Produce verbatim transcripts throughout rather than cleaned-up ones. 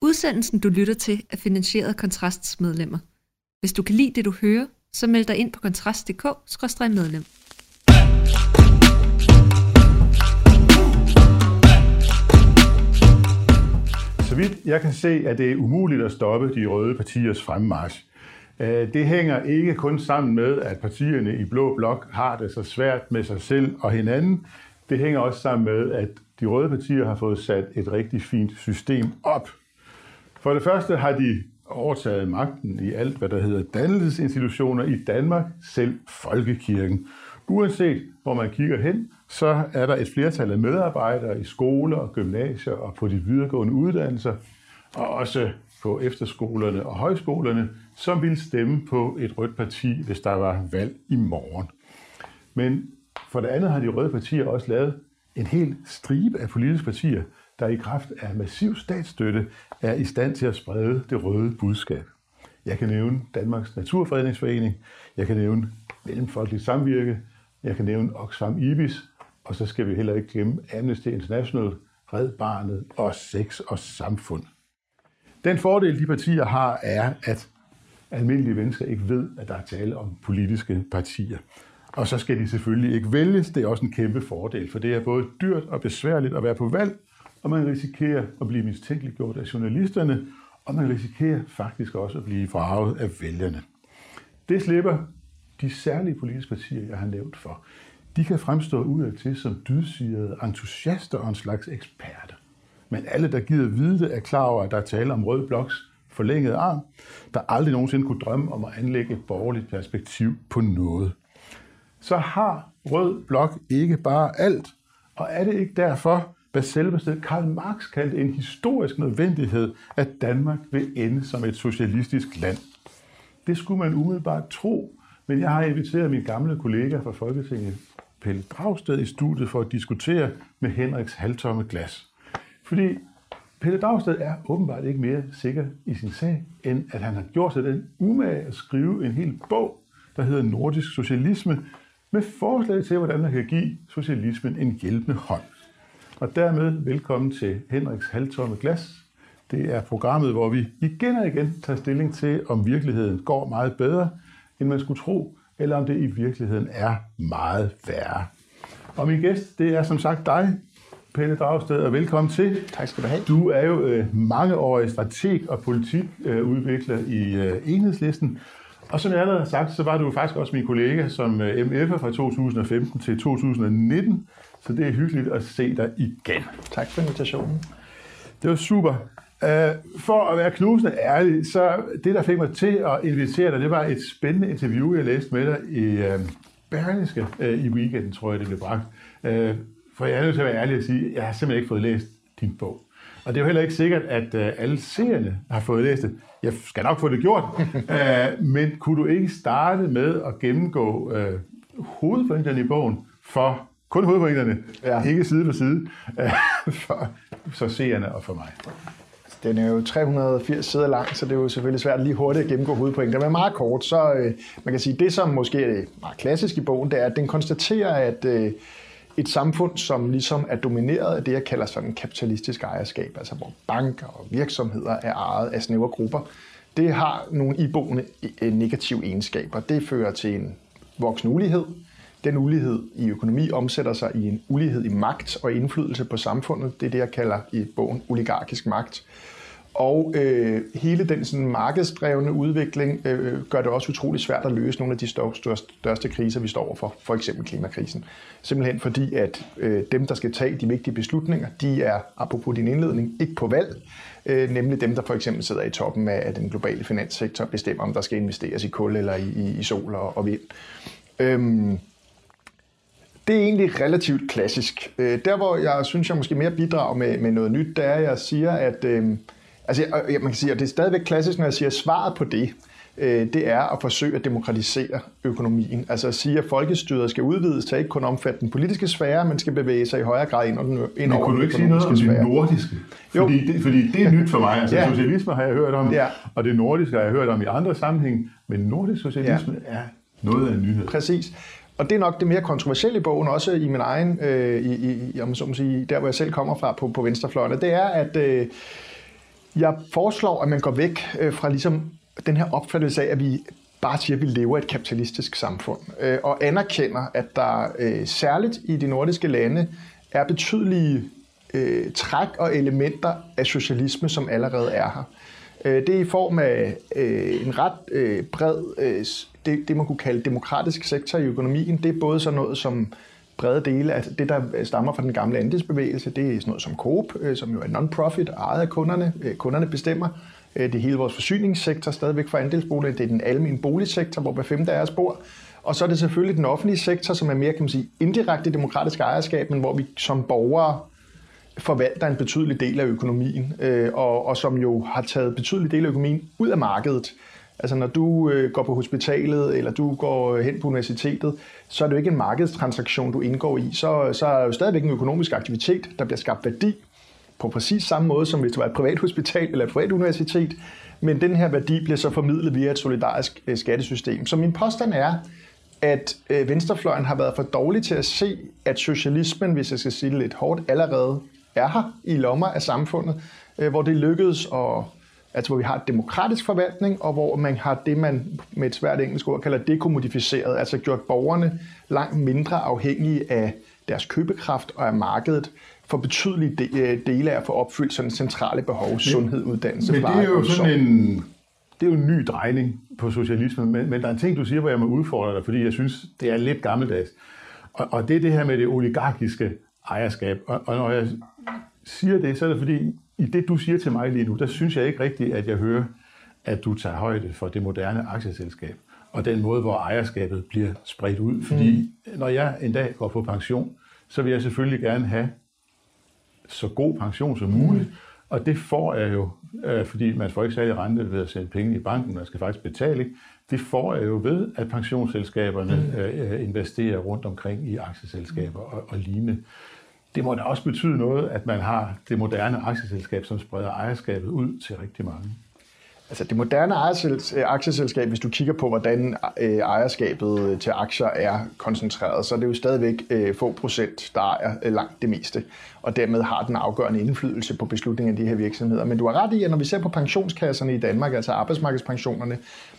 Udsendelsen, du lytter til, er finansieret af Kontrasts medlemmer. Hvis du kan lide det, du hører, så meld dig ind på kontrast punktum d k skråstreg medlem. Så vidt jeg kan se, at det er umuligt at stoppe de røde partiers fremmarch. Det hænger ikke kun sammen med, at partierne i Blå Blok har det så svært med sig selv og hinanden. Det hænger også sammen med, at de røde partier har fået sat et rigtig fint system op. For det første har de overtaget magten i alt, hvad der hedder dannelsesinstitutioner i Danmark, selv folkekirken. Uanset hvor man kigger hen, så er der et flertal af medarbejdere i skoler og gymnasier og på de videregående uddannelser, og også på efterskolerne og højskolerne, som ville stemme på et rødt parti, hvis der var valg i morgen. Men for det andet har de røde partier også lavet en hel stribe af politiske partier, der i kraft af massiv statsstøtte er i stand til at sprede det røde budskab. Jeg kan nævne Danmarks Naturfredningsforening, jeg kan nævne Mellemfolkeligt Samvirke, jeg kan nævne Oxfam IBIS, og så skal vi heller ikke glemme Amnesty International, Red Barnet og Sex og Samfund. Den fordel, de partier har, er, at almindelige mennesker ikke ved, at der er tale om politiske partier. Og så skal de selvfølgelig ikke vælges. Det er også en kæmpe fordel, for det er både dyrt og besværligt at være på valg, og man risikerer at blive mistænkeliggjort af journalisterne, og man risikerer faktisk også at blive vraget af vælgerne. Det slipper de særlige politiske partier, jeg har nævnt for. De kan fremstå udadtil som dydsigede entusiaster og en slags eksperter. Men alle, der gider vide det, er klar over, at der er tale om Rød Bloks forlængede arm, der aldrig nogensinde kunne drømme om at anlægge et borgerligt perspektiv på noget. Så har Rød Blok ikke bare alt, og er det ikke derfor, hvad selveste Karl Marx kaldte en historisk nødvendighed, at Danmark vil ende som et socialistisk land? Det skulle man umiddelbart tro, men jeg har inviteret min gamle kollega fra Folketinget, Pelle Dragsted, i studiet for at diskutere med Henriks halvtomme glas. Fordi Pelle Dragsted er åbenbart ikke mere sikker i sin sag, end at han har gjort sig den umage at skrive en hel bog, der hedder Nordisk Socialisme, med forslag til, hvordan man kan give socialismen en hjælpende hånd. Og dermed velkommen til Henriks halvtomme glas. Det er programmet, hvor vi igen og igen tager stilling til, om virkeligheden går meget bedre, end man skulle tro, eller om det i virkeligheden er meget værre. Og min gæst, det er som sagt dig, Pelle Dragsted, og velkommen til. Tak skal du have. Du er jo øh, mangeårig strateg og politikudvikler øh, i øh, Enhedslisten. Og som jeg allerede har sagt, så var du faktisk også min kollega som øh, M F'er fra to tusind og femten til to tusind og nitten. Så det er hyggeligt at se dig igen. Tak for invitationen. Det var super. Uh, for at være knusende ærlig, så det, der fik mig til at invitere dig, det var et spændende interview, jeg læste med dig i uh, Berlingske uh, i weekenden, tror jeg, det blev bragt. Uh, for jeg er nødt til at være ærlig og sige, at jeg har simpelthen ikke fået læst din bog. Og det er jo heller ikke sikkert, at uh, alle seerne har fået læst det. Jeg skal nok få det gjort. uh, men kunne du ikke starte med at gennemgå uh, hovedpointerne i bogen for kun hovedpointerne, ja. Ikke side for side, uh, for, for seerne og for mig? Den er jo tre hundrede og firs sider lang, så det er jo selvfølgelig svært lige hurtigt at gennemgå hovedpointer. Men meget kort, så øh, man kan sige, det som måske er meget klassisk i bogen, det er, at den konstaterer, at øh, et samfund, som ligesom er domineret af det, jeg kalder sådan kapitalistisk ejerskab, altså hvor banker og virksomheder er ejet af snævre grupper, det har nogle iboende negative egenskaber. Det fører til en voksende ulighed. Den ulighed i økonomi omsætter sig i en ulighed i magt og indflydelse på samfundet. Det er det, jeg kalder i bogen oligarkisk magt. Og øh, hele den sådan, markedsdrevne udvikling øh, gør det også utrolig svært at løse nogle af de største, største kriser, vi står overfor. For eksempel klimakrisen. Simpelthen fordi, at øh, dem, der skal tage de vigtige beslutninger, de er, apropos din indledning, ikke på valg. Øh, nemlig dem, der for eksempel sidder i toppen af, af den globale finanssektor og bestemmer, om der skal investeres i kul eller i, i, i sol og, og vind. Øhm, Det er egentlig relativt klassisk. Der, hvor jeg synes, jeg måske mere bidrager med, med noget nyt, det er, at jeg siger, at øh, altså, man kan sige, at det er stadigvæk klassisk, når jeg siger, at svaret på det, øh, det er at forsøge at demokratisere økonomien. Altså at sige, at folkestyret skal udvides til ikke kun omfatte den politiske sfære, men skal bevæge sig i højere grad ind, ind over den økonomiske sfære. Men kunne du ikke sige noget om det nordiske? Fordi det, fordi det er nyt for mig. Altså ja. Socialisme har jeg hørt om, ja. Og det nordiske har jeg hørt om i andre sammenhæng, men nordisk socialisme ja. Er noget af en nyhed. Præcis. Og det er nok det mere kontroversielle i bogen, også i min egen, øh, i, i, om så må sige, der hvor jeg selv kommer fra på, på venstrefløjen, det er, at øh, Jeg foreslår, at man går væk fra ligesom den her opfattelse af, at vi bare siger, at vi lever i et kapitalistisk samfund, og anerkender, at der særligt i de nordiske lande er betydelige træk og elementer af socialisme, som allerede er her. Det er i form af en ret bred, det, det man kunne kalde demokratisk sektor i økonomien. Det er både sådan noget som brede dele af det, der stammer fra den gamle andelsbevægelse. Det er sådan noget som Coop, som jo er non-profit, ejet af kunderne. Kunderne bestemmer. Det er hele vores forsyningssektor, stadigvæk for andelsboliger. Det er den almene boligsektor, hvor hver femte af os bor. Og så er det selvfølgelig den offentlige sektor, som er mere, kan man sige, indirekte demokratisk ejerskab, men hvor vi som borgere forvalter en betydelig del af økonomien, øh, og, og som jo har taget betydelig del af økonomien ud af markedet. Altså når du øh, går på hospitalet, eller du går hen på universitetet, så er det jo ikke en markedstransaktion, du indgår i. Så, så er det jo stadigvæk en økonomisk aktivitet, der bliver skabt værdi på præcis samme måde, som hvis det var et privat hospital eller et privat universitet. Men den her værdi bliver så formidlet via et solidarisk øh, skattesystem. Så min påstand er, at øh, venstrefløjen har været for dårlig til at se, at socialismen, hvis jeg skal sige det lidt hårdt, allerede er her i lommer af samfundet, øh, hvor det lykkedes, at, altså hvor vi har et demokratisk forvaltning, og hvor man har det, man med et svært engelsk ord kalder dekommodificeret, altså gjort borgerne langt mindre afhængige af deres købekraft og af markedet, for betydelige de, dele af at få opfyldt sådan centrale behov, men, sundhed, uddannelse, men det er jo sådan en, det er jo en ny drejning på socialismen, men, men der er en ting, du siger, hvor jeg må udfordre dig, fordi jeg synes, det er lidt gammeldags. Og, og det er det her med det oligarkiske ejerskab. Og, og når jeg siger det, så er det fordi, i det du siger til mig lige nu, der synes jeg ikke rigtigt, at jeg hører, at du tager højde for det moderne aktieselskab, og den måde, hvor ejerskabet bliver spredt ud. Fordi mm. når jeg en dag går på pension, så vil jeg selvfølgelig gerne have så god pension som muligt, mm. og det får jeg jo, øh, fordi man får ikke særlig rente ved at sætte penge i banken, man skal faktisk betale, ikke? Det får jeg jo ved, at pensionsselskaberne mm. øh, investerer rundt omkring i aktieselskaber og, og lignende. Det må da også betyde noget, at man har det moderne aktieselskab, som spreder ejerskabet ud til rigtig mange. Altså det moderne aktieselskab, hvis du kigger på, hvordan ejerskabet til aktier er koncentreret, så er det jo stadigvæk få procent, der ejer langt det meste, og dermed har den afgørende indflydelse på beslutningen af de her virksomheder. Men du har ret i, at når vi ser på pensionskasserne i Danmark, altså arbejdsmarkedspensionerne,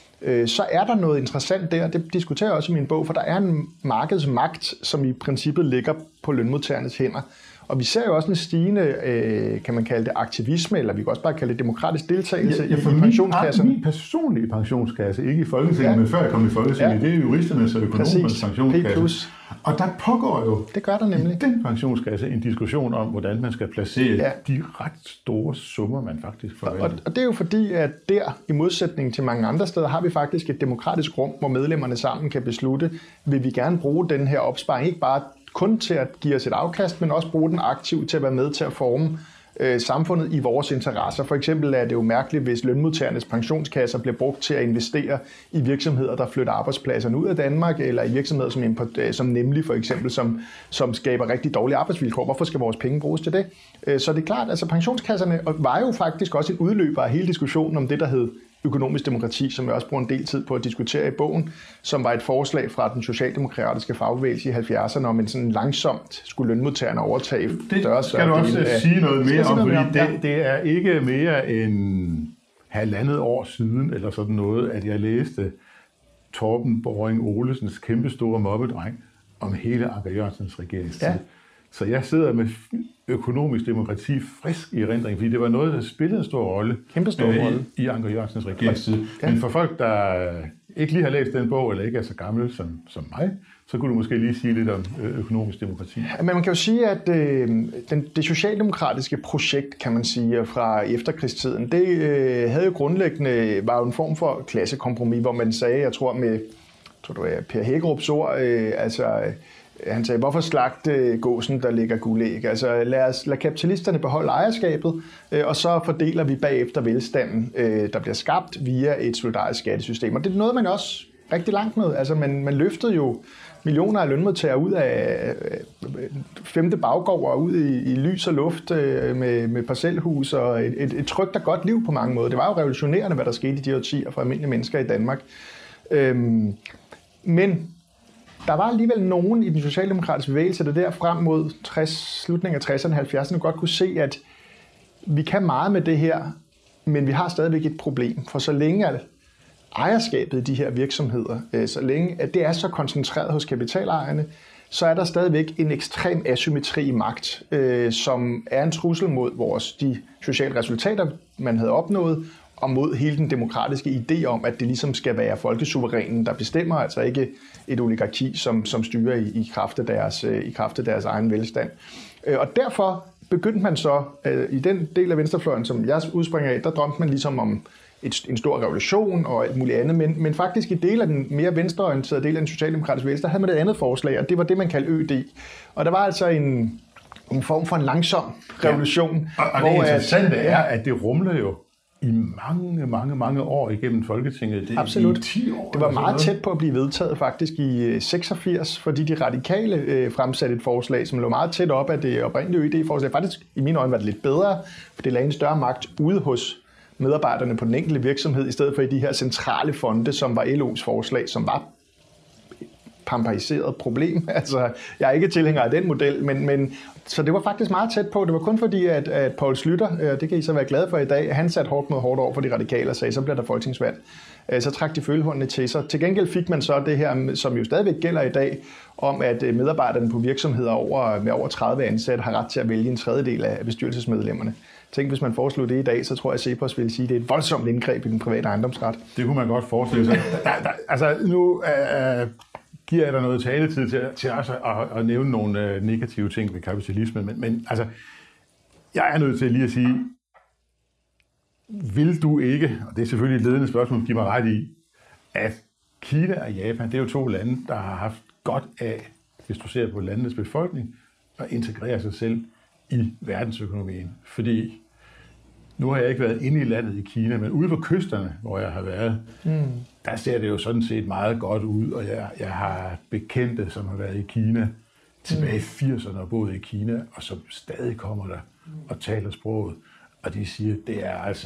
så er der noget interessant der. Det diskuterer jeg også i min bog, for der er en markedsmagt, som i princippet ligger på lønmodtagernes hænder. Og vi ser jo også en stigende, øh, kan man kalde det, aktivisme, eller vi kan også bare kalde det demokratisk deltagelse ja, ja, i pensionskasserne. Min personlige pensionskasse, ikke i Folketinget, ja. men før jeg kom i Folketinget, ja. det er juristernes og økonomernes pensionskasse. Og der pågår jo det gør der nemlig. i den pensionskasse en diskussion om, hvordan man skal placere ja. de ret store summer, man faktisk forvalter. Og, og det er jo fordi, at der, i modsætning til mange andre steder, har vi faktisk et demokratisk rum, hvor medlemmerne sammen kan beslutte, vil vi gerne bruge den her opsparing, ikke bare kun til at give os et afkast, men også bruge den aktivt til at være med til at forme øh, samfundet i vores interesser. For eksempel er det jo mærkeligt, hvis lønmodtagernes pensionskasser bliver brugt til at investere i virksomheder, der flytter arbejdspladserne ud af Danmark, eller i virksomheder som, import, som nemlig for eksempel, som, som skaber rigtig dårlige arbejdsvilkår. Hvorfor skal vores penge bruges til det? Øh, så det er klart, altså pensionskasserne var jo faktisk også et udløber af hele diskussionen om det, der hed økonomisk demokrati, som jeg også bruger en del tid på at diskutere i bogen, som var et forslag fra den socialdemokratiske fagbevægelse i halvfjerdserne om en sådan langsomt skulle lønmodtagerne overtage det større skal du også af, sige noget mere om, fordi om, det, ja. det er ikke mere end halvandet år siden, eller sådan noget, at jeg læste Torben Boring Olesens kæmpestore mobbedreng om hele Anker Jørgensens regeringstid. Ja. Så jeg sidder med økonomisk demokrati frisk i erindring, fordi det var noget, der spillede en stor rolle, Kæmpestor øh, rolle. i, i Anker Jørgensens regeringstid. Ja. Men for folk, der ikke lige har læst den bog, eller ikke er så gammel som, som mig, så kunne du måske lige sige lidt om økonomisk demokrati. Men man kan jo sige, at øh, den, det socialdemokratiske projekt, kan man sige, fra efterkrigstiden, det øh, havde jo grundlæggende, var jo en form for klassekompromis, hvor man sagde, jeg tror med, tror du er Per Hækkerups ord, øh, altså han sagde, hvorfor slagte gåsen, der ligger guldæg? Altså lad, os, lad kapitalisterne beholde ejerskabet, øh, og så fordeler vi bagefter velstanden, øh, der bliver skabt via et solidarisk skattesystem. Og det er noget, man også rigtig langt med. Altså man, man løftede jo millioner af lønmodtagere ud af øh, femte baggård og ud i, i lys og luft øh, med, med parcelhus og et, et, et trygt og godt liv på mange måder. Det var jo revolutionerende, hvad der skete i de årtier for almindelige mennesker i Danmark. Øhm, men der var alligevel nogen i den socialdemokratiske bevægelse, der der frem mod tres, slutningen af tresserne og halvfjerdserne godt kunne se, at vi kan meget med det her men vi har stadigvæk et problem, for så længe at ejerskabet i de her virksomheder, øh, så længe at det er så koncentreret hos kapitalejerne, så er der stadigvæk en ekstrem asymmetri i magt, øh, som er en trussel mod vores, de sociale resultater, man havde opnået, og mod hele den demokratiske idé om, at det ligesom skal være folkesuverænen, der bestemmer, altså ikke et oligarki, som, som styrer i, i, kraft af deres, øh, i kraft af deres egen velstand. Øh, og derfor begyndte man så, øh, i den del af venstrefløjen, som jeg udspringer af, der drømte man ligesom om et, en stor revolution og alt muligt andet, men, men faktisk i del af den mere venstreorienterede del af den socialdemokratiske bevægelse, der havde man et andet forslag, og det var det, man kaldte Ø D. Og der var altså en, en form for en langsom revolution. Ja. Og, og hvor det interessante at, er, at det rumlede jo i mange, mange, mange år igennem Folketinget. Det, Absolut. I ti år. Det var meget tæt på at blive vedtaget faktisk i seksogfirs, fordi de radikale øh, fremsatte et forslag, som lå meget tæt op af det oprindelige Ø D-forslag. Faktisk i mine øjne var det lidt bedre, for det lagde en større magt ude hos medarbejderne på den enkelte virksomhed, i stedet for i de her centrale fonde, som var L O's forslag, som var pamperiseret problem. Altså, jeg er ikke tilhænger af den model, men, men så det var faktisk meget tæt på. Det var kun fordi, at, at Poul Schlüter, det kan I så være glade for i dag, han satte hårdt mod hårdt over for de radikale og sagde, så bliver der folketingsvalg. Så trak de følehornene til sig. Til gengæld fik man så det her, som jo stadigvæk gælder i dag, om at medarbejderne på virksomheder over, med over tredive ansatte har ret til at vælge en tredjedel af bestyrelsesmedlemmerne. Tænk, hvis man foreslog det i dag, så tror jeg, at Cepos ville sige, at det er et voldsomt indgreb i den private ejendomsret. Det kunne man godt forestille sig. Der, der, altså, nu øh, giver jeg dig noget taletid til, til også at, at nævne nogle øh, negative ting ved kapitalismen, men, men altså, jeg er nødt til lige at sige, vil du ikke, og det er selvfølgelig et ledende spørgsmål, giv mig ret i, at Kina og Japan, det er jo to lande, der har haft godt af, hvis du ser på landenes befolkning, at integrere sig selv i verdensøkonomien. Fordi nu har jeg ikke været inde i landet i Kina, men ude på kysterne, hvor jeg har været, mm. der ser det jo sådan set meget godt ud, og jeg, jeg har bekendte, som har været i Kina tilbage i firserne og boet i Kina, og som stadig kommer der og taler sproget, og de siger, at det er altså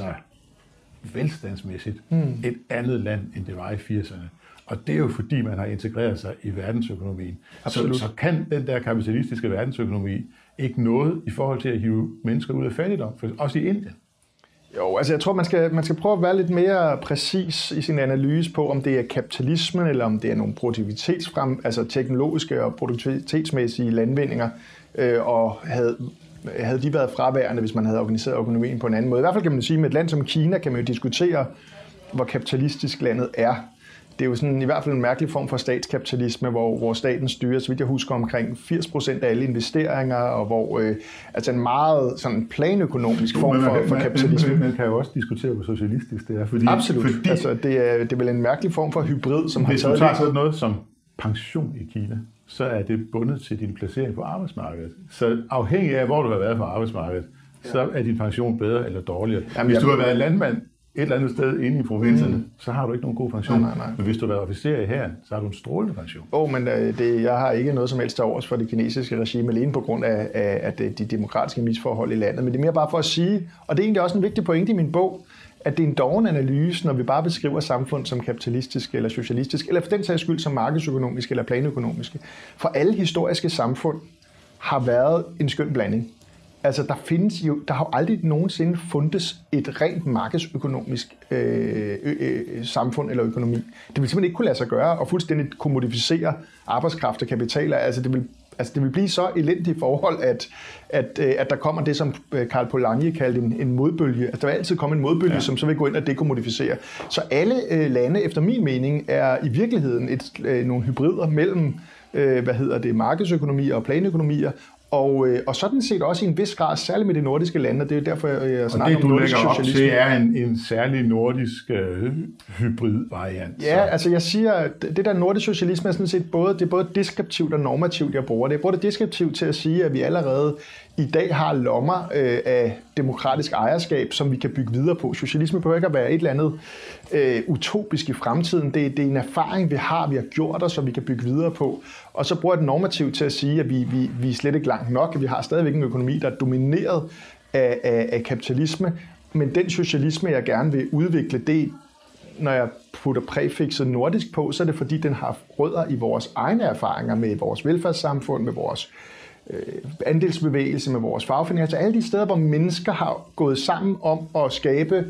velstandsmæssigt mm. et andet land, end det var i firserne. Og det er jo fordi, man har integreret sig i verdensøkonomien. Så, så kan den der kapitalistiske verdensøkonomi ikke noget i forhold til at hive mennesker ud af fattigdom, også i Indien. Jo, altså jeg tror, man skal, man skal prøve at være lidt mere præcis i sin analyse på, om det er kapitalismen, eller om det er nogle produktivitetsfrem, altså teknologiske og produktivitetsmæssige landvindinger, øh, og havde, havde de været fraværende, hvis man havde organiseret økonomien på en anden måde. I hvert fald kan man sige, at med et land som Kina kan man jo diskutere, hvor kapitalistisk landet er. Det er jo sådan i hvert fald en mærkelig form for statskapitalisme, hvor, hvor staten styrer, så vidt jeg husker, omkring firs procent af alle investeringer, og hvor øh, altså en meget sådan planøkonomisk form for, for kapitalisme. Man, man, man kan jo også diskutere, hvor socialistisk det er. Fordi, Absolut. Fordi, altså, det, er, det er vel en mærkelig form for hybrid, som hvis har taget... Hvis du tager sådan noget som pension i Kina, så er det bundet til din placering på arbejdsmarkedet. Så afhængig af, hvor du har været på arbejdsmarkedet, ja. så er din pension bedre eller dårligere. Jamen, hvis du har været landmand et eller andet sted inde i provinserne, mm. så har du ikke nogen god pension. Nej, nej, nej. Men hvis du har været officer i hæren, så har du en strålende pension. Åh, oh, men det, jeg har ikke noget som helst til overs for det kinesiske regime, alene på grund af, af, af de demokratiske misforhold i landet. Men det er mere bare for at sige, og det er egentlig også en vigtig pointe i min bog, at det er en doven analyse, når vi bare beskriver samfund som kapitalistisk eller socialistisk, eller for den sags skyld som markedsøkonomisk eller planøkonomiske. For alle historiske samfund har været en skøn blanding. Altså, der findes jo, der har jo aldrig nogensinde fundet et rent markedsøkonomisk øh, øh, samfund eller økonomi. Det vil simpelthen ikke kunne lade sig gøre og fuldstændig kommodificere arbejdskraft og kapitaler. Altså, det vil, altså, det vil blive så elendige forhold, at, at, at der kommer det, som Karl Polanyi kaldte en, en modbølge. Altså, der vil altid komme en modbølge, ja. som så vil gå ind og dekommodificere. Så alle øh, lande, efter min mening, er i virkeligheden et, øh, nogle hybrider mellem øh, hvad hedder det, markedsøkonomier og planøkonomier. Og, og sådan set også i en vis grad, særligt med de nordiske lande, og det er derfor, jeg snakker om nordisk socialisme. Og det, du lægger op til, er en, en særlig nordisk øh, hybrid-variant. Ja, så. altså jeg siger, at det der nordisk socialisme er sådan set både, det er både deskriptivt og normativt, jeg bruger det. Jeg bruger det deskriptivt til at sige, at vi allerede i dag har lommer øh, af demokratisk ejerskab, som vi kan bygge videre på. Socialisme behøver ikke at være et eller andet øh, utopisk i fremtiden. Det, det er en erfaring, vi har, vi har gjort os, som vi kan bygge videre på. Og så bruger jeg det normativt til at sige, at vi, vi, vi er slet ikke langt nok, at vi har stadigvæk en økonomi, der er domineret af, af, af kapitalisme. Men den socialisme, jeg gerne vil udvikle, det når jeg putter præfikset nordisk på, så er det fordi, den har rødder i vores egne erfaringer med vores velfærdssamfund, med vores øh, andelsbevægelse, med vores fagforeninger. Altså alle de steder, hvor mennesker har gået sammen om at skabe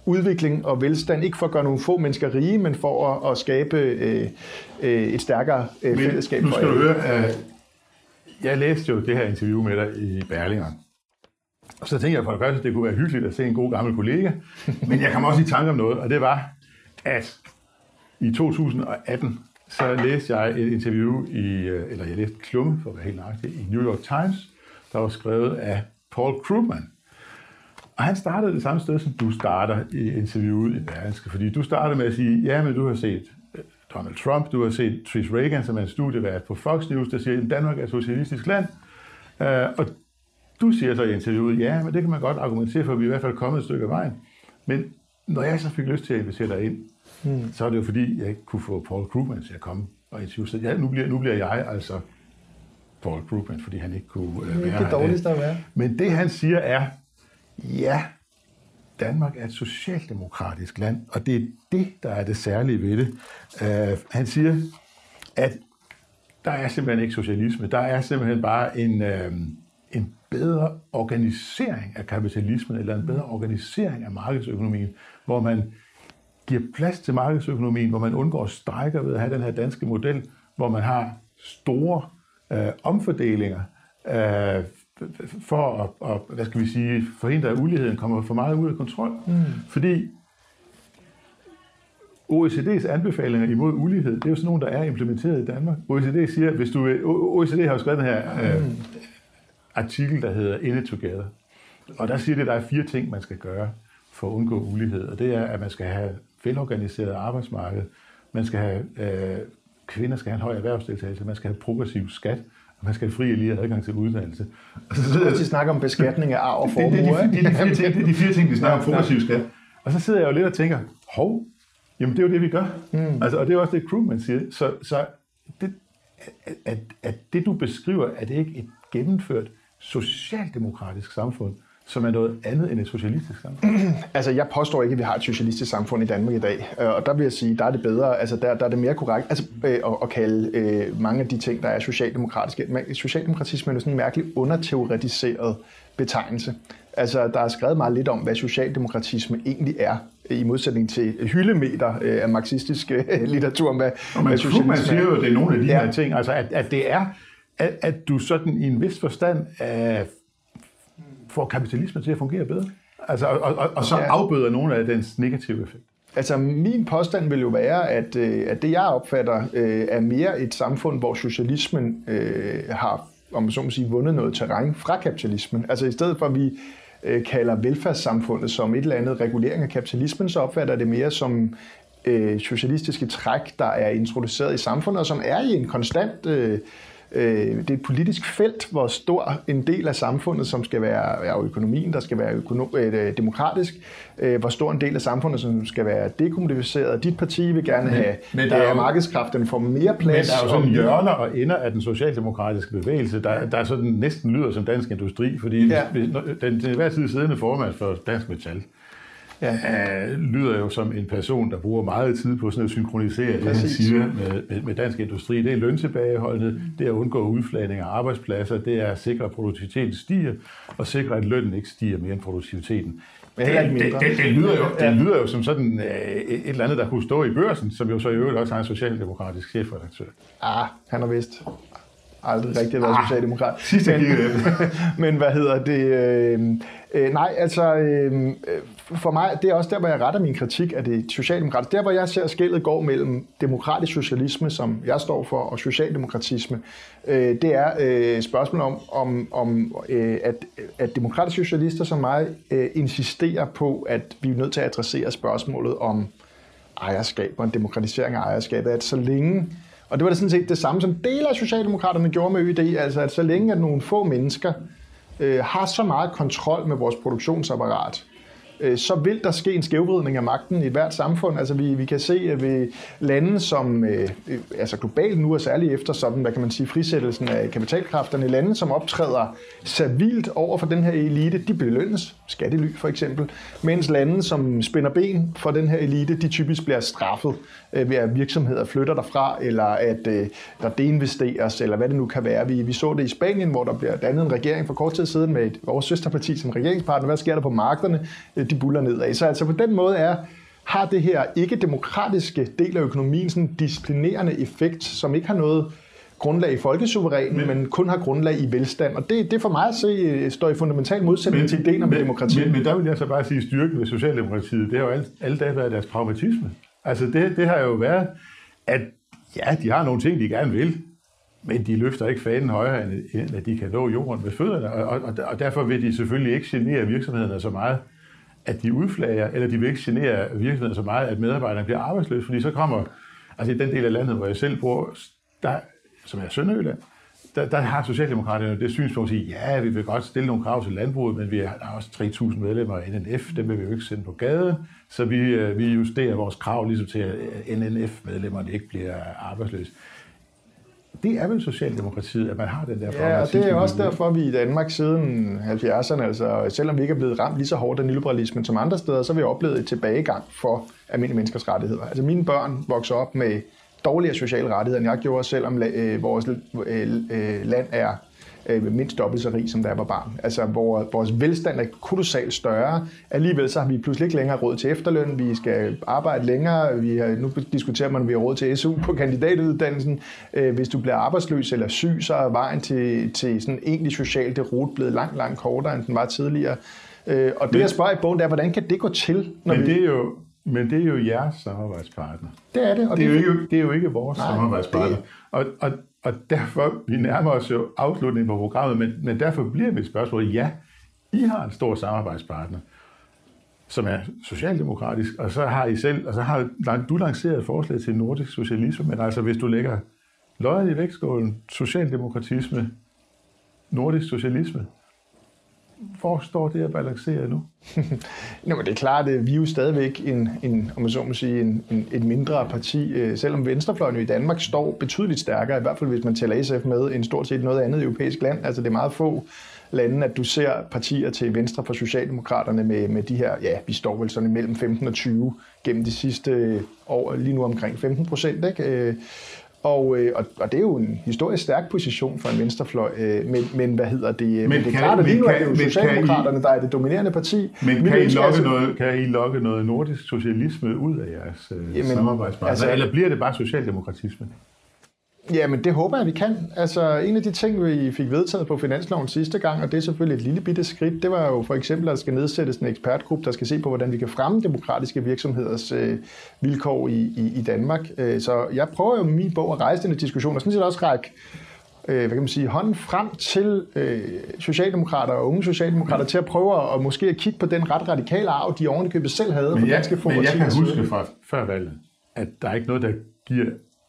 udvikling og velstand, ikke for at gøre nogle få mennesker rige, men for at, at skabe øh, øh, et stærkere øh, fællesskab. Nu skal du høre, uh, jeg læste jo det her interview med dig i Berlinger. Og så tænkte jeg for det første, at det kunne være hyggeligt at se en god gammel kollega, men jeg kom også i tanke om noget, og det var, at i to tusind og atten, så læste jeg et interview i, eller jeg læste en klumme, for at være helt nøjagtig, i New York Times, der var skrevet af Paul Krugman. Og han startede det samme sted, som du starter i interviewet i Berlingske, fordi du startede med at sige, ja, men du har set Donald Trump, du har set Trish Reagan, som er en studievært på Fox News, der siger, at Danmark er et socialistisk land. Og du siger så i interviewet, ja, men det kan man godt argumentere for, at vi er i hvert fald kommet et stykke af vejen. Men når jeg så fik lyst til at invitere dig ind, hmm. så er det jo fordi, jeg ikke kunne få Paul Krugman til at komme og interviewe. Så ja, nu bliver, nu bliver jeg altså Paul Krugman, fordi han ikke kunne øh, være det er det dårligste at være. Men det han siger er, ja, Danmark er et socialdemokratisk land, og det er det, der er det særlige ved det. Uh, han siger, at der er simpelthen ikke socialisme, der er simpelthen bare en, uh, en bedre organisering af kapitalismen, eller en bedre organisering af markedsøkonomien, hvor man giver plads til markedsøkonomien, hvor man undgår strejker ved at have den her danske model, hvor man har store uh, omfordelinger, uh, for at, at, hvad skal vi sige, forhindre, at uligheden kommer for meget ud af kontrol. Mm. Fordi O E C D's anbefalinger imod ulighed, det er jo sådan nogle, der er implementeret i Danmark. O E C D siger, hvis du O E C D har jo skrevet den her øh, artikel, der hedder In It Together. Og der siger det, at der er fire ting, man skal gøre for at undgå ulighed. Og det er, at man skal have velorganiseret arbejdsmarked, man skal have, øh, kvinder skal have en høj erhvervsdeltagelse, man skal have progressiv skat, man skal have fri og lige adgang til uddannelse. Og så sidder de snakker om beskatning af arv og formue. Det, det, det, det, det, det er de fire ting, de snakker om progressiv skat. Og så sidder jeg jo lidt og tænker, hov, jamen det er jo det, vi gør. Mm. Altså, og det er også det, Krugman siger. Så, så det, at, at det, du beskriver, er det ikke et gennemført socialdemokratisk samfund, som er noget andet end et socialistisk samfund? Altså, jeg påstår ikke, at vi har et socialistisk samfund i Danmark i dag. Og der vil jeg sige, der er det bedre, altså der, der er det mere korrekt altså, øh, at, at kalde øh, mange af de ting, der er socialdemokratiske. Socialdemokratisme er sådan en mærkelig underteoretiseret betegnelse. Altså, der er skrevet meget lidt om, hvad socialdemokratisme egentlig er, i modsætning til hyldemeter af marxistisk litteratur. Hvad, og man, hvad man siger jo, det er nogle af de ja. her ting, altså at, at det er, at, at du sådan i en vis forstand uh, får kapitalismen til at fungere bedre. Altså, og, og, og så ja. afbøder nogle af dens negative effekt. Altså, min påstand vil jo være, at, at det, jeg opfatter, er mere et samfund, hvor socialismen øh, har, om man så må sige, vundet noget terræn fra kapitalismen. Altså, i stedet for, at vi øh, kalder velfærdssamfundet som et eller andet regulering af kapitalismen, så opfatter det mere som øh, socialistiske træk, der er introduceret i samfundet, og som er i en konstant... Øh, Det er et politisk felt, hvor stor en del af samfundet, som skal være ja, økonomien, der skal være økonom- øh, demokratisk, øh, hvor stor en del af samfundet, som skal være dekommodificeret. Dit parti vil gerne have, men der er markedskræfterne får mere plads. Men der er jo sådan hjørner og ender af den socialdemokratiske bevægelse, der, der sådan næsten lyder som Dansk Industri, fordi ja. den til hver tid siddende formand for Dansk Metal, Ja. Uh, lyder jo som en person, der bruger meget tid på sådan at synkronisere det, han siger med, med, med Dansk Industri. Det er løntilbageholdet, mm. det er at undgå udflagning af arbejdspladser, det er at sikre, at produktiviteten stiger, og sikre, at lønnen ikke stiger mere end produktiviteten. Det, det, det, det, det, lyder jo, det lyder jo som sådan uh, et eller andet, der kunne stå i Børsen, som jo så i øvrigt også har en socialdemokratisk chefredaktør. Ah, han har vist aldrig rigtig været ah, socialdemokrat. Sidste men, men hvad hedder det? Øh, øh, nej, altså øh, for mig, det er også der, hvor jeg retter min kritik af det socialdemokratiske. Der, hvor jeg ser skellet går mellem demokratisk socialisme, som jeg står for, og socialdemokratisme, øh, det er øh, spørgsmålet om, om, om øh, at, at demokratiske socialister som mig øh, insisterer på, at vi er nødt til at adressere spørgsmålet om ejerskab og en demokratisering af ejerskabet, at så længe og det var da sådan set det samme, som dele af Socialdemokraterne gjorde med Ø D, altså at så længe at nogle få mennesker øh, har så meget kontrol med vores produktionsapparat, øh, så vil der ske en skævvridning af magten i et hvert samfund. Altså vi, vi kan se, at ved lande som, øh, altså globalt nu, og særligt efter sådan, hvad kan man sige, frisættelsen af kapitalkræfterne, lande som optræder servilt over for den her elite, de belønnes, skattely for eksempel, mens lande som spænder ben for den her elite, de typisk bliver straffet øh, ved at virksomheder flytter derfra, eller at øh, der deinvesteres, eller hvad det nu kan være. Vi, vi så det i Spanien, hvor der bliver dannet en regering for kort tid siden med et, vores søsterparti som regeringspartner. Hvad sker der på markederne? de buller nedad. Så altså på den måde er, har det her ikke-demokratiske del af økonomien sådan en disciplinerende effekt, som ikke har noget grundlag i folkesuverænen, men, men kun har grundlag i velstand. Og det, det for mig at se står i fundamental modsætning til ideen om men, demokrati. Men, men der vil jeg så bare sige, styrken ved Socialdemokratiet, det har jo alle, alle dage været deres pragmatisme. Altså det, det har jo været, at ja, de har nogle ting, de gerne vil, men de løfter ikke fanen højere, end at de kan nå jorden med fødderne. Og, og, og derfor vil de selvfølgelig ikke genere virksomhederne så meget, at de udflager, eller de vil ikke genere virksomhederne så meget, at medarbejderne bliver arbejdsløse, fordi så kommer, altså i den del af landet, hvor jeg selv bor, der, som er Sønderjylland, der, der har Socialdemokraterne det synspunkt at sige, ja, vi vil godt stille nogle krav til landbruget, men vi har også tre tusind medlemmer af N N F, dem vil vi jo ikke sende på gaden, så vi, vi justerer vores krav ligesom til, at N N F-medlemmerne ikke bliver arbejdsløse. Det er vel Socialdemokratiet, at man har den der ja, og det er også derfor, vi i Danmark siden halvfjerdserne, altså selvom vi ikke er blevet ramt lige så hårdt af nyliberalismen som andre steder, så har vi oplevet et tilbagegang for almindelige menneskers rettigheder. Altså mine børn vokser op med dårligere sociale rettigheder, end jeg gjorde, selvom øh, vores øh, land er øh, mindst dobbelt så rig, som da jeg var barn. Altså hvor vores velstand er kolossalt større. Alligevel så har vi pludselig ikke længere råd til efterløn. Vi skal arbejde længere. Vi har, nu diskuterer man, om vi har råd til S U på kandidatuddannelsen. Øh, hvis du bliver arbejdsløs eller syg, så er vejen til, til sådan egentlig socialt deroute blevet langt, langt kortere, end den var tidligere. Øh, og det, men, jeg spørger i bogen, det er, hvordan kan det gå til? Når men vi... det er jo Men det er jo jeres samarbejdspartner. Det er det. Og det, er det, jo ikke, det er jo ikke vores Nej, samarbejdspartner. Det... Og, og, og derfor, vi nærmer os jo afslutningen på programmet, men, men derfor bliver mit spørgsmål, ja, I har en stor samarbejdspartner, som er socialdemokratisk, og så har I selv, og så har du lanceret et forslag til nordisk socialisme, men altså hvis du lægger løjet i vægtskålen, socialdemokratisme, nordisk socialisme, hvor står det at balancere nu? Nå, men det er klart, at vi er jo stadigvæk en, en, om man så må sige, en, en, et mindre parti, selvom venstrefløjen i Danmark står betydeligt stærkere, i hvert fald hvis man tæller S F med, end stort set noget andet europæisk land. Altså det er meget få lande, at du ser partier til venstre for Socialdemokraterne med, med de her, ja, vi står vel sådan mellem femten og tyve gennem de sidste år, lige nu omkring femten procent, ikke? Og, og, og det er jo en historisk stærk position for en venstrefløj, men, men hvad hedder det? Men, men det er klart, at lige nu er det jo Socialdemokraterne, I, der er det dominerende parti. Men kan I, lokke altså, noget, kan I lokke noget nordisk socialisme ud af jeres jamen, samarbejdspartner, altså, eller bliver det bare socialdemokratisme? Ja, men det håber jeg, vi kan. Altså, en af de ting, vi fik vedtaget på finansloven sidste gang, og det er selvfølgelig et lille bitte skridt, det var jo for eksempel, at der skal nedsættes en ekspertgruppe, der skal se på, hvordan vi kan fremme demokratiske virksomheders øh, vilkår i, i, i Danmark. Så jeg prøver jo med min bog at rejse den diskussion, og sådan set også række øh, hvad kan man sige, hånden frem til øh, socialdemokrater og unge socialdemokrater til at prøve at måske at kigge på den ret radikale arv, de ovenikøbet selv havde. Men jeg, men jeg kan huske fra før valget, at der er ikke noget, der giver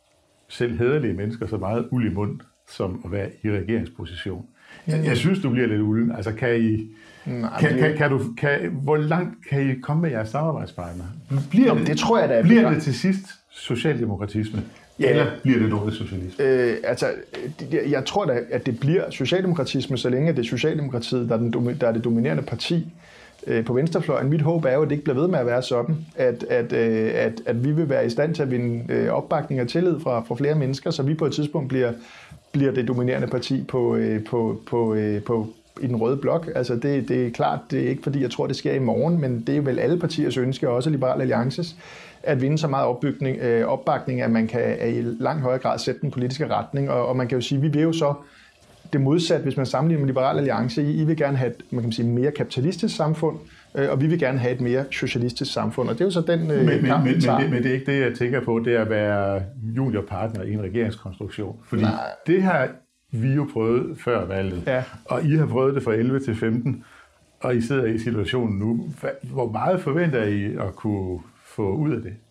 selv hæderlige mennesker så meget uld i mund, som at være i regeringsposition. Jeg, jeg synes, du bliver lidt ulden. Altså, kan I... Nej, kan, kan, kan du, kan, hvor langt kan I komme med jeres samarbejdspartner? Bliver Jamen, det, det tror jeg, der er bliver det til sidst socialdemokratisme? Ja. Eller bliver det nordisk socialisme? Øh, altså, jeg, jeg tror da, at det bliver socialdemokratisme, så længe det er Socialdemokratiet, der er, den, der er det dominerende parti på venstrefløjen. Mit håb er jo, at det ikke bliver ved med at være sådan, at, at, at, at vi vil være i stand til at vinde opbakning og tillid fra, fra flere mennesker, så vi på et tidspunkt bliver, bliver det dominerende parti på, på, på, på, i den røde blok. Altså det, det er klart, det er ikke fordi, jeg tror, det sker i morgen, men det er vel alle partiers ønske, også Liberal Alliances, at vinde så meget opbygning, opbakning, at man kan i langt højere grad sætte den politiske retning, og, og man kan jo sige, at vi vil jo så det modsat, hvis man sammenligner med Liberal Alliance. I, I vil gerne have et man kan sige, mere kapitalistisk samfund, øh, og vi vil gerne have et mere socialistisk samfund. Og det er jo så den øh, men, kamp, men, men, men, det, men det er ikke det, jeg tænker på, det er at være juniorpartner i en regeringskonstruktion. Fordi Nej. det har vi jo prøvet før valget, ja. og I har prøvet det fra elleve til femten, og I sidder i situationen nu. Hvor meget forventer I at kunne få ud af det?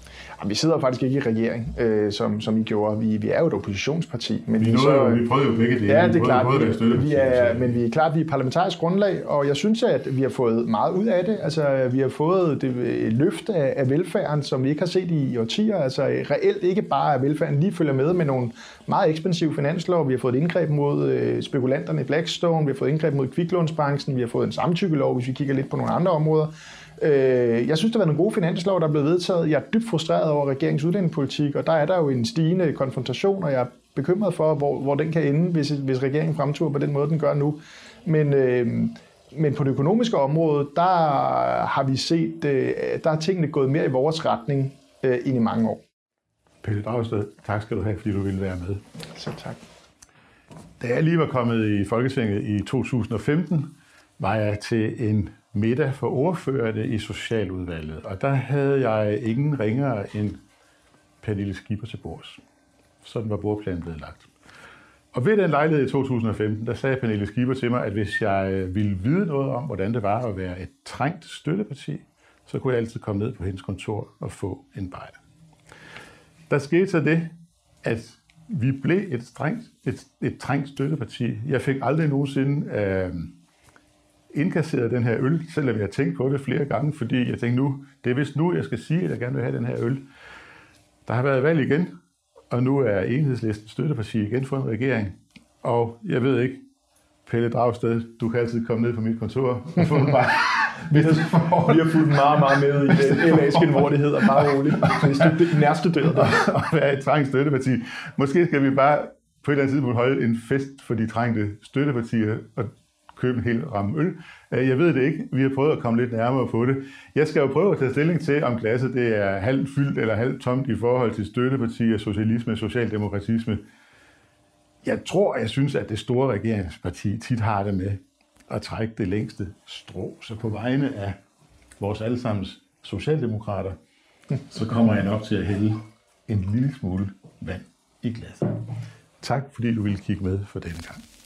Vi sidder faktisk ikke i regering, øh, som, som I gjorde. Vi, vi er jo et oppositionsparti. Men vi, vi, nåede, så, vi prøvede jo begge det. Ja, det er klart. Vi, vi er, men vi er klart, vi er parlamentarisk grundlag, og jeg synes, at vi har fået meget ud af det. Altså, vi har fået det, et løft af, af velfærden, som vi ikke har set i, i årtier. Altså, reelt ikke bare at velfærden lige følger med med nogle meget ekspansive finanslov. Vi har fået et indgreb mod øh, spekulanterne i Blackstone, vi har fået et indgreb mod kviklånsbranchen, vi har fået en samtykkelov, hvis vi kigger lidt på nogle andre områder. Jeg synes, der har været nogle gode finanslov, der er blevet vedtaget. Jeg er dybt frustreret over regeringens udlændingepolitik, og der er der jo en stigende konfrontation, og jeg er bekymret for, hvor, hvor den kan ende, hvis, hvis regeringen fremturer på den måde, den gør nu. Men, øh, Men på det økonomiske område, der har vi set, der er tingene gået mere i vores retning end i mange år. Pelle Dragsted, tak skal du have, fordi du ville være med. Så tak. Da jeg lige var kommet i Folketinget i to tusind og femten, var jeg til en middag for ordførerne i Socialudvalget, og der havde jeg ingen ringere end Pernille Skipper til bords. Sådan var bordplanen blevet lagt. Og ved den lejlighed i to tusind og femten, der sagde Pernille Skipper til mig, at hvis jeg ville vide noget om, hvordan det var at være et trængt støtteparti, så kunne jeg altid komme ned på hendes kontor og få en bajer. Der skete så det, at vi blev et, strengt, et, et trængt støtteparti. Jeg fik aldrig nogensinde øh, indkasseret den her øl, selvom jeg tænkte på det flere gange, fordi jeg tænkte nu, det er vist nu, jeg skal sige, at jeg gerne vil have den her øl. Der har været valg igen, og nu er Enhedslisten støtteparti igen for en regering. Og jeg ved ikke, Pelle Dragsted, du kan altid komme ned på mit kontor og få en bajer. Vi har, vi har fulgt meget, meget med i L A's genvordighed, og meget roligt. Det er nærstuderet der. Og være et trængt støtteparti. Måske skal vi bare på et eller andet tidspunkt holde en fest for de trængte støttepartier og købe en hel ramme øl. Jeg ved det ikke. Vi har prøvet at komme lidt nærmere på det. Jeg skal jo prøve at tage stilling til, om glasset det er halvt fyldt eller halvt tomt i forhold til støttepartier, socialisme, socialdemokratisme. Jeg tror, jeg synes, at det store regeringsparti tit har det med at trække det længste strå. Så på vegne af vores allesammens socialdemokrater, så kommer jeg nok til at hælde en lille smule vand i glasset. Tak fordi du ville kigge med for denne gang.